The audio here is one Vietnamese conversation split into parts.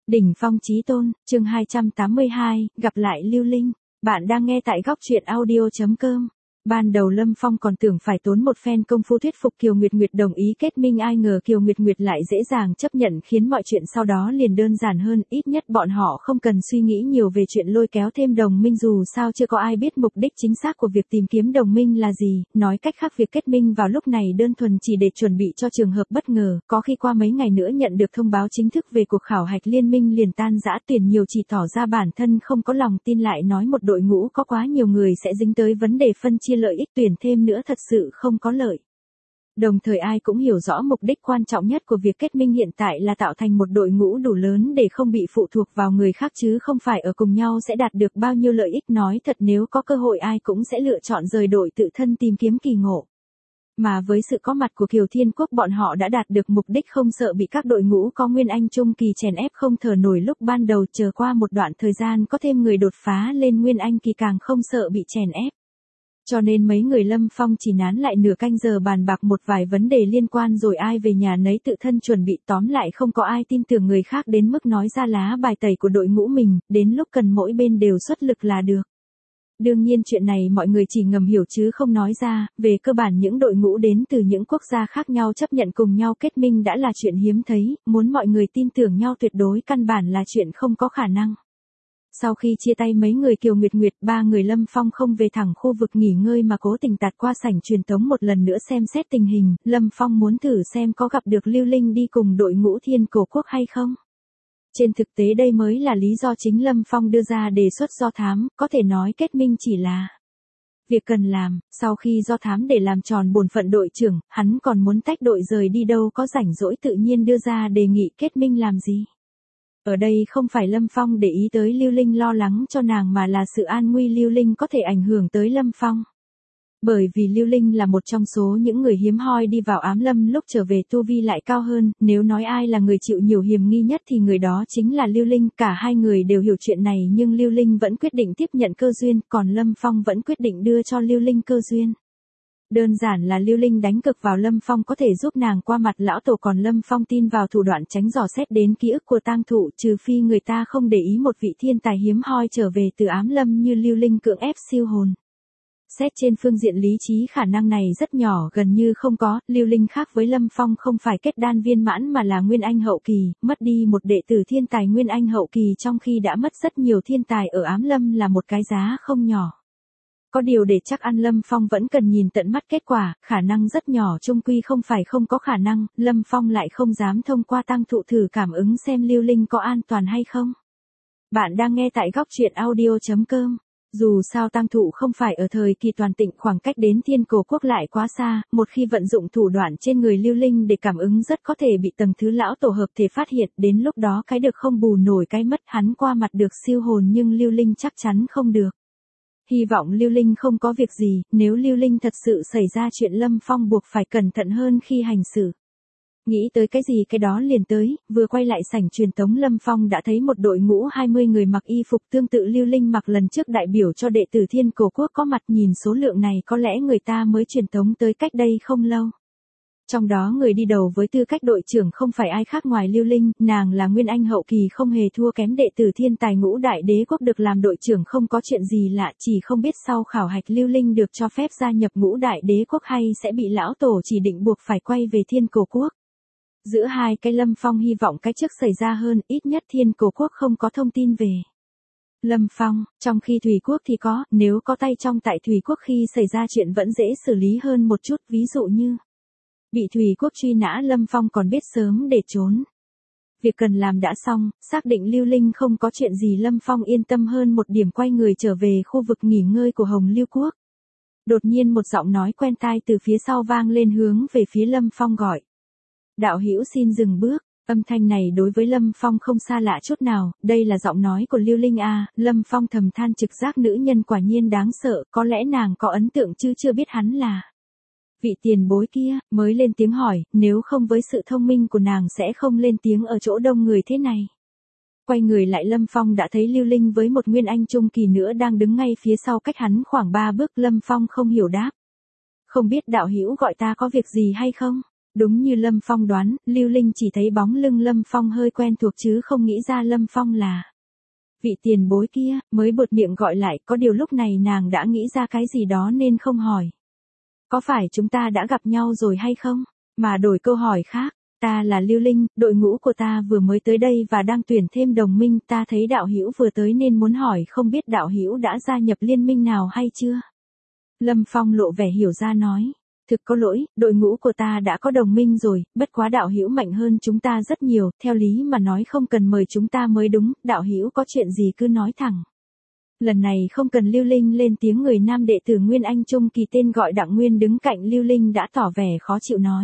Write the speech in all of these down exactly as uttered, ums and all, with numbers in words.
Đỉnh phong chí tôn, chương hai trăm tám mươi hai, gặp lại Lưu Linh. Bạn đang nghe tại góc truyện audio chấm com. Ban đầu Lâm Phong còn tưởng phải tốn một phen công phu thuyết phục Kiều Nguyệt Nguyệt đồng ý kết minh, ai ngờ Kiều Nguyệt Nguyệt lại dễ dàng chấp nhận, khiến mọi chuyện sau đó liền đơn giản hơn, ít nhất bọn họ không cần suy nghĩ nhiều về chuyện lôi kéo thêm đồng minh, dù sao chưa có ai biết mục đích chính xác của việc tìm kiếm đồng minh là gì, nói cách khác việc kết minh vào lúc này đơn thuần chỉ để chuẩn bị cho trường hợp bất ngờ, có khi qua mấy ngày nữa nhận được thông báo chính thức về cuộc khảo hạch liên minh liền tan rã, tuyển nhiều chỉ tỏ ra bản thân không có lòng tin, lại nói một đội ngũ có quá nhiều người sẽ dính tới vấn đề phân chia lợi ích, tuyển thêm nữa thật sự không có lợi. Đồng thời ai cũng hiểu rõ mục đích quan trọng nhất của việc kết minh hiện tại là tạo thành một đội ngũ đủ lớn để không bị phụ thuộc vào người khác, chứ không phải ở cùng nhau sẽ đạt được bao nhiêu lợi ích. Nói thật, nếu có cơ hội ai cũng sẽ lựa chọn rời đội tự thân tìm kiếm kỳ ngộ. Mà với sự có mặt của Kiều Thiên Quốc, bọn họ đã đạt được mục đích, không sợ bị các đội ngũ có Nguyên Anh Trung Kỳ chèn ép không thở nổi lúc ban đầu, chờ qua một đoạn thời gian có thêm người đột phá lên Nguyên Anh Kỳ càng không sợ bị chèn ép. Cho nên mấy người Lâm Phong chỉ nán lại nửa canh giờ bàn bạc một vài vấn đề liên quan rồi ai về nhà nấy tự thân chuẩn bị, tóm lại không có ai tin tưởng người khác đến mức nói ra lá bài tẩy của đội ngũ mình, đến lúc cần mỗi bên đều xuất lực là được. Đương nhiên chuyện này mọi người chỉ ngầm hiểu chứ không nói ra, về cơ bản những đội ngũ đến từ những quốc gia khác nhau chấp nhận cùng nhau kết minh đã là chuyện hiếm thấy, muốn mọi người tin tưởng nhau tuyệt đối căn bản là chuyện không có khả năng. Sau khi chia tay mấy người Kiều Nguyệt Nguyệt, ba người Lâm Phong không về thẳng khu vực nghỉ ngơi mà cố tình tạt qua sảnh truyền tống một lần nữa xem xét tình hình, Lâm Phong muốn thử xem có gặp được Lưu Linh đi cùng đội ngũ Thiên Cổ Quốc hay không. Trên thực tế đây mới là lý do chính Lâm Phong đưa ra đề xuất do thám, có thể nói kết minh chỉ là việc cần làm. Sau khi do thám để làm tròn bổn phận đội trưởng, hắn còn muốn tách đội rời đi đâu có rảnh rỗi tự nhiên đưa ra đề nghị kết minh làm gì. Ở đây không phải Lâm Phong để ý tới Lưu Linh lo lắng cho nàng, mà là sự an nguy Lưu Linh có thể ảnh hưởng tới Lâm Phong. Bởi vì Lưu Linh là một trong số những người hiếm hoi đi vào ám lâm lúc trở về tu vi lại cao hơn, nếu nói ai là người chịu nhiều hiểm nghi nhất thì người đó chính là Lưu Linh. Cả hai người đều hiểu chuyện này nhưng Lưu Linh vẫn quyết định tiếp nhận cơ duyên, còn Lâm Phong vẫn quyết định đưa cho Lưu Linh cơ duyên. Đơn giản là Lưu Linh đánh cực vào Lâm Phong có thể giúp nàng qua mặt lão tổ, còn Lâm Phong tin vào thủ đoạn tránh dò xét đến ký ức của tang thụ, trừ phi người ta không để ý một vị thiên tài hiếm hoi trở về từ ám lâm như Lưu Linh cưỡng ép siêu hồn. Xét trên phương diện lý trí khả năng này rất nhỏ, gần như không có. Lưu Linh khác với Lâm Phong không phải kết đan viên mãn mà là Nguyên Anh hậu kỳ, mất đi một đệ tử thiên tài Nguyên Anh hậu kỳ trong khi đã mất rất nhiều thiên tài ở ám lâm là một cái giá không nhỏ. Có điều để chắc ăn Lâm Phong vẫn cần nhìn tận mắt kết quả, khả năng rất nhỏ chung quy không phải không có khả năng, Lâm Phong lại không dám thông qua tang thụ thử cảm ứng xem Lưu Linh có an toàn hay không. Bạn đang nghe tại góc truyện audio chấm com. Dù sao tang thụ không phải ở thời kỳ toàn tịnh, khoảng cách đến Thiên Cổ Quốc lại quá xa, một khi vận dụng thủ đoạn trên người Lưu Linh để cảm ứng rất có thể bị tầng thứ lão tổ hợp thể phát hiện, đến lúc đó cái được không bù nổi cái mất, hắn qua mặt được siêu hồn nhưng Lưu Linh chắc chắn không được. Hy vọng Lưu Linh không có việc gì, nếu Lưu Linh thật sự xảy ra chuyện Lâm Phong buộc phải cẩn thận hơn khi hành xử. Nghĩ tới cái gì cái đó liền tới, vừa quay lại sảnh truyền tống Lâm Phong đã thấy một đội ngũ hai mươi người mặc y phục tương tự Lưu Linh mặc lần trước đại biểu cho đệ tử Thiên Cổ Quốc có mặt, nhìn số lượng này có lẽ người ta mới truyền tống tới cách đây không lâu. Trong đó người đi đầu với tư cách đội trưởng không phải ai khác ngoài Lưu Linh, nàng là Nguyên Anh hậu kỳ không hề thua kém đệ tử thiên tài Ngũ Đại Đế Quốc, được làm đội trưởng không có chuyện gì lạ, chỉ không biết sau khảo hạch Lưu Linh được cho phép gia nhập Ngũ Đại Đế Quốc hay sẽ bị lão tổ chỉ định buộc phải quay về Thiên Cổ Quốc. Giữa hai cái Lâm Phong hy vọng cái trước xảy ra hơn, ít nhất Thiên Cổ Quốc không có thông tin về Lâm Phong, trong khi Thủy Quốc thì có, nếu có tay trong tại Thủy Quốc khi xảy ra chuyện vẫn dễ xử lý hơn một chút, ví dụ như bị Thủy Quốc truy nã Lâm Phong còn biết sớm để trốn. Việc cần làm đã xong, xác định Lưu Linh không có chuyện gì Lâm Phong yên tâm hơn một điểm, quay người trở về khu vực nghỉ ngơi của Hồng Lưu Quốc. Đột nhiên một giọng nói quen tai từ phía sau vang lên hướng về phía Lâm Phong gọi. Đạo hữu xin dừng bước. Âm thanh này đối với Lâm Phong không xa lạ chút nào, đây là giọng nói của Lưu Linh à, Lâm Phong thầm than trực giác nữ nhân quả nhiên đáng sợ, có lẽ nàng có ấn tượng chứ chưa biết hắn là vị tiền bối kia, mới lên tiếng hỏi, nếu không với sự thông minh của nàng sẽ không lên tiếng ở chỗ đông người thế này. Quay người lại Lâm Phong đã thấy Lưu Linh với một Nguyên Anh Trung Kỳ nữa đang đứng ngay phía sau cách hắn khoảng ba bước. Lâm Phong không hiểu đáp. Không biết đạo hữu gọi ta có việc gì hay không? Đúng như Lâm Phong đoán, Lưu Linh chỉ thấy bóng lưng Lâm Phong hơi quen thuộc chứ không nghĩ ra Lâm Phong là vị tiền bối kia, mới buột miệng gọi lại, có điều lúc này nàng đã nghĩ ra cái gì đó nên không hỏi. Có phải chúng ta đã gặp nhau rồi hay không? Mà đổi câu hỏi khác, ta là Lưu Linh, đội ngũ của ta vừa mới tới đây và đang tuyển thêm đồng minh, ta thấy đạo hữu vừa tới nên muốn hỏi không biết đạo hữu đã gia nhập liên minh nào hay chưa? Lâm Phong lộ vẻ hiểu ra nói. Thực có lỗi, đội ngũ của ta đã có đồng minh rồi, bất quá đạo hữu mạnh hơn chúng ta rất nhiều, theo lý mà nói không cần mời chúng ta mới đúng, đạo hữu có chuyện gì cứ nói thẳng. Lần này không cần Lưu Linh lên tiếng, người nam đệ tử Nguyên Anh Trung Kỳ tên gọi Đặng Nguyên đứng cạnh Lưu Linh đã tỏ vẻ khó chịu nói.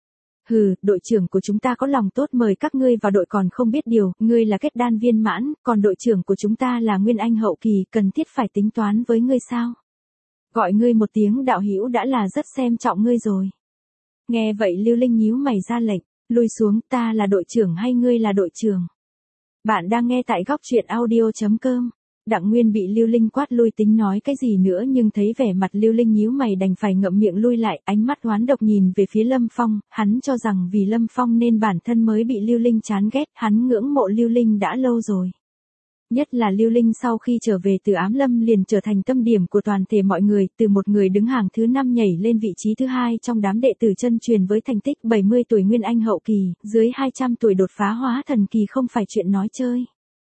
Hừ, đội trưởng của chúng ta có lòng tốt mời các ngươi vào đội còn không biết điều, ngươi là kết đan viên mãn, còn đội trưởng của chúng ta là Nguyên Anh hậu kỳ, cần thiết phải tính toán với ngươi sao? Gọi ngươi một tiếng đạo hữu đã là rất xem trọng ngươi rồi. Nghe vậy Lưu Linh nhíu mày ra lệnh, lui xuống, ta là đội trưởng hay ngươi là đội trưởng? Bạn đang nghe tại góc truyện audio chấm com. Đặng Nguyên bị Lưu Linh quát lui tính nói cái gì nữa nhưng thấy vẻ mặt Lưu Linh nhíu mày đành phải ngậm miệng lui lại, ánh mắt oán độc nhìn về phía Lâm Phong, hắn cho rằng vì Lâm Phong nên bản thân mới bị Lưu Linh chán ghét, hắn ngưỡng mộ Lưu Linh đã lâu rồi. Nhất là Lưu Linh sau khi trở về từ Ám Lâm liền trở thành tâm điểm của toàn thể mọi người, từ một người đứng hàng thứ năm nhảy lên vị trí thứ hai trong đám đệ tử chân truyền với thành tích bảy mươi tuổi Nguyên Anh hậu kỳ, dưới hai trăm tuổi đột phá hóa thần kỳ không phải chuyện nói chơi.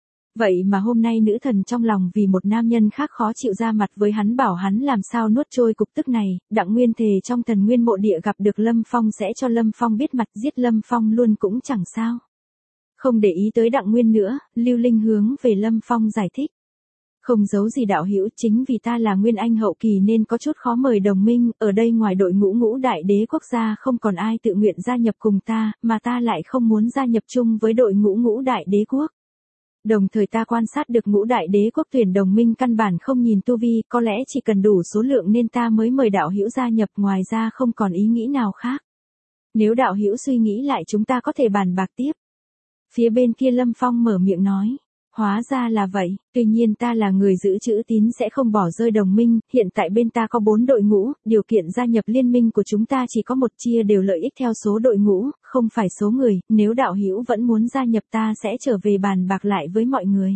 Vậy mà hôm nay nữ thần trong lòng vì một nam nhân khác khó chịu ra mặt với hắn bảo hắn làm sao nuốt trôi cục tức này, Đặng Nguyên thề trong thần nguyên mộ địa gặp được Lâm Phong sẽ cho Lâm Phong biết mặt, giết Lâm Phong luôn cũng chẳng sao. Không để ý tới Đặng Nguyên nữa, Lưu Linh hướng về Lâm Phong giải thích. Không giấu gì đạo hữu, chính vì ta là Nguyên Anh hậu kỳ nên có chút khó mời đồng minh, ở đây ngoài đội ngũ ngũ đại đế quốc gia không còn ai tự nguyện gia nhập cùng ta, mà ta lại không muốn gia nhập chung với đội ngũ ngũ đại đế quốc. Đồng thời ta quan sát được ngũ đại đế quốc tuyển đồng minh căn bản không nhìn tu vi, có lẽ chỉ cần đủ số lượng nên ta mới mời đạo hữu gia nhập, ngoài ra không còn ý nghĩ nào khác. Nếu đạo hữu suy nghĩ lại chúng ta có thể bàn bạc tiếp. Phía bên kia Lâm Phong mở miệng nói. Hóa ra là vậy, tuy nhiên ta là người giữ chữ tín sẽ không bỏ rơi đồng minh, hiện tại bên ta có bốn đội ngũ, điều kiện gia nhập liên minh của chúng ta chỉ có một, chia đều lợi ích theo số đội ngũ, không phải số người, nếu đạo hữu vẫn muốn gia nhập ta sẽ trở về bàn bạc lại với mọi người.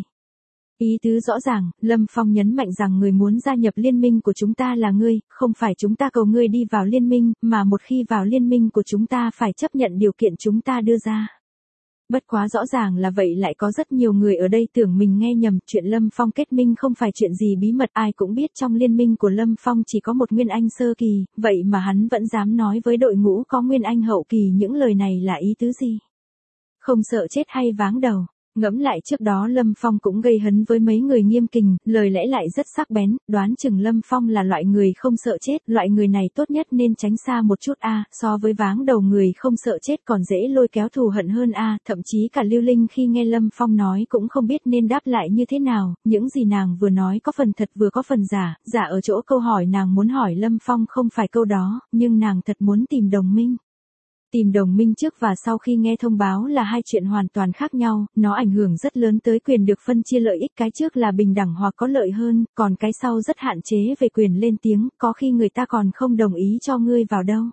Ý tứ rõ ràng, Lâm Phong nhấn mạnh rằng người muốn gia nhập liên minh của chúng ta là ngươi, không phải chúng ta cầu ngươi đi vào liên minh, mà một khi vào liên minh của chúng ta phải chấp nhận điều kiện chúng ta đưa ra. Bất quá rõ ràng là vậy lại có rất nhiều người ở đây tưởng mình nghe nhầm, chuyện Lâm Phong kết minh không phải chuyện gì bí mật, ai cũng biết trong liên minh của Lâm Phong chỉ có một Nguyên Anh sơ kỳ, vậy mà hắn vẫn dám nói với đội ngũ có Nguyên Anh hậu kỳ những lời này là ý tứ gì? Không sợ chết hay váng đầu? Ngẫm lại trước đó Lâm Phong cũng gây hấn với mấy người Nghiêm Kình, lời lẽ lại rất sắc bén, đoán chừng Lâm Phong là loại người không sợ chết, loại người này tốt nhất nên tránh xa một chút a, so với váng đầu người không sợ chết còn dễ lôi kéo thù hận hơn a, thậm chí cả Lưu Linh khi nghe Lâm Phong nói cũng không biết nên đáp lại như thế nào, những gì nàng vừa nói có phần thật vừa có phần giả, giả ở chỗ câu hỏi nàng muốn hỏi Lâm Phong không phải câu đó, nhưng nàng thật muốn tìm đồng minh. Tìm đồng minh trước và sau khi nghe thông báo là hai chuyện hoàn toàn khác nhau, nó ảnh hưởng rất lớn tới quyền được phân chia lợi ích, cái trước là bình đẳng hoặc có lợi hơn, còn cái sau rất hạn chế về quyền lên tiếng, có khi người ta còn không đồng ý cho ngươi vào đâu.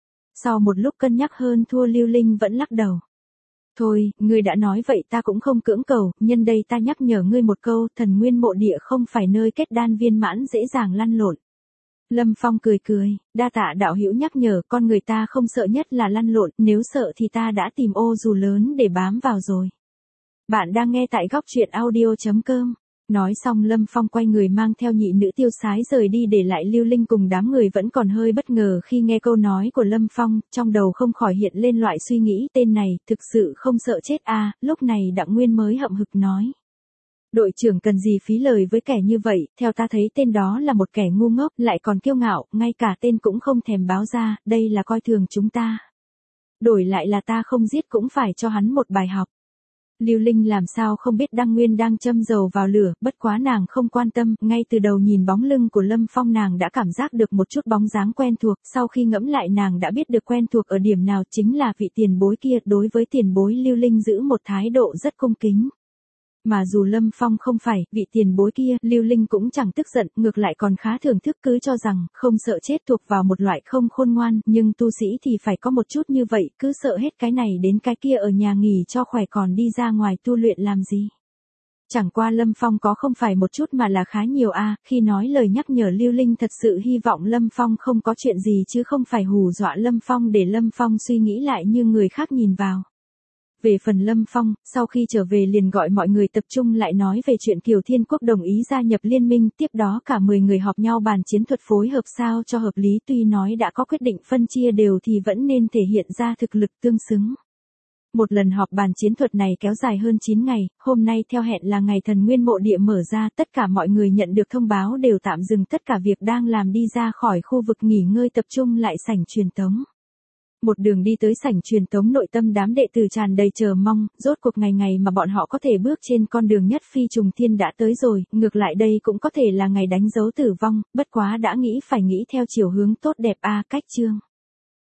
Sau một lúc cân nhắc hơn thua, Lưu Linh vẫn lắc đầu. Thôi, ngươi đã nói vậy ta cũng không cưỡng cầu, nhân đây ta nhắc nhở ngươi một câu, thần nguyên mộ địa không phải nơi kết đan viên mãn dễ dàng lăn lộn. Lâm Phong cười cười, đa tạ đạo hữu nhắc nhở, con người ta không sợ nhất là lăn lộn, nếu sợ thì ta đã tìm ô dù lớn để bám vào rồi. Bạn đang nghe tại góc truyện audio chấm com. Nói xong Lâm Phong quay người mang theo nhị nữ tiêu sái rời đi để lại Lưu Linh cùng đám người vẫn còn hơi bất ngờ khi nghe câu nói của Lâm Phong, trong đầu không khỏi hiện lên loại suy nghĩ tên này, thực sự không sợ chết à, lúc này Đặng Nguyên mới hậm hực nói. Đội trưởng cần gì phí lời với kẻ như vậy, theo ta thấy tên đó là một kẻ ngu ngốc, lại còn kiêu ngạo, ngay cả tên cũng không thèm báo ra, đây là coi thường chúng ta. Đổi lại là ta không giết cũng phải cho hắn một bài học. Lưu Linh làm sao không biết Đặng Nguyên đang châm dầu vào lửa, bất quá nàng không quan tâm, ngay từ đầu nhìn bóng lưng của Lâm Phong nàng đã cảm giác được một chút bóng dáng quen thuộc, sau khi ngẫm lại nàng đã biết được quen thuộc ở điểm nào, chính là vị tiền bối kia, đối với tiền bối Lưu Linh giữ một thái độ rất cung kính. Mà dù Lâm Phong không phải vị tiền bối kia, Lưu Linh cũng chẳng tức giận, ngược lại còn khá thưởng thức, cứ cho rằng không sợ chết thuộc vào một loại không khôn ngoan, nhưng tu sĩ thì phải có một chút như vậy, cứ sợ hết cái này đến cái kia ở nhà nghỉ cho khỏe còn đi ra ngoài tu luyện làm gì. Chẳng qua Lâm Phong có không phải một chút mà là khá nhiều a, khi nói lời nhắc nhở Lưu Linh thật sự hy vọng Lâm Phong không có chuyện gì chứ không phải hù dọa Lâm Phong để Lâm Phong suy nghĩ lại như người khác nhìn vào. Về phần Lâm Phong, sau khi trở về liền gọi mọi người tập trung lại nói về chuyện Kiều Thiên Quốc đồng ý gia nhập liên minh, tiếp đó cả mười người họp nhau bàn chiến thuật phối hợp sao cho hợp lý, tuy nói đã có quyết định phân chia đều thì vẫn nên thể hiện ra thực lực tương xứng. Một lần họp bàn chiến thuật này kéo dài hơn chín ngày, hôm nay theo hẹn là ngày thần nguyên mộ địa mở ra, tất cả mọi người nhận được thông báo đều tạm dừng tất cả việc đang làm đi ra khỏi khu vực nghỉ ngơi tập trung lại sảnh truyền tống. Một đường đi tới sảnh truyền tống, nội tâm đám đệ tử tràn đầy chờ mong, rốt cuộc ngày ngày mà bọn họ có thể bước trên con đường nhất phi trùng thiên đã tới rồi, ngược lại đây cũng có thể là ngày đánh dấu tử vong, bất quá đã nghĩ phải nghĩ theo chiều hướng tốt đẹp a, cách chương.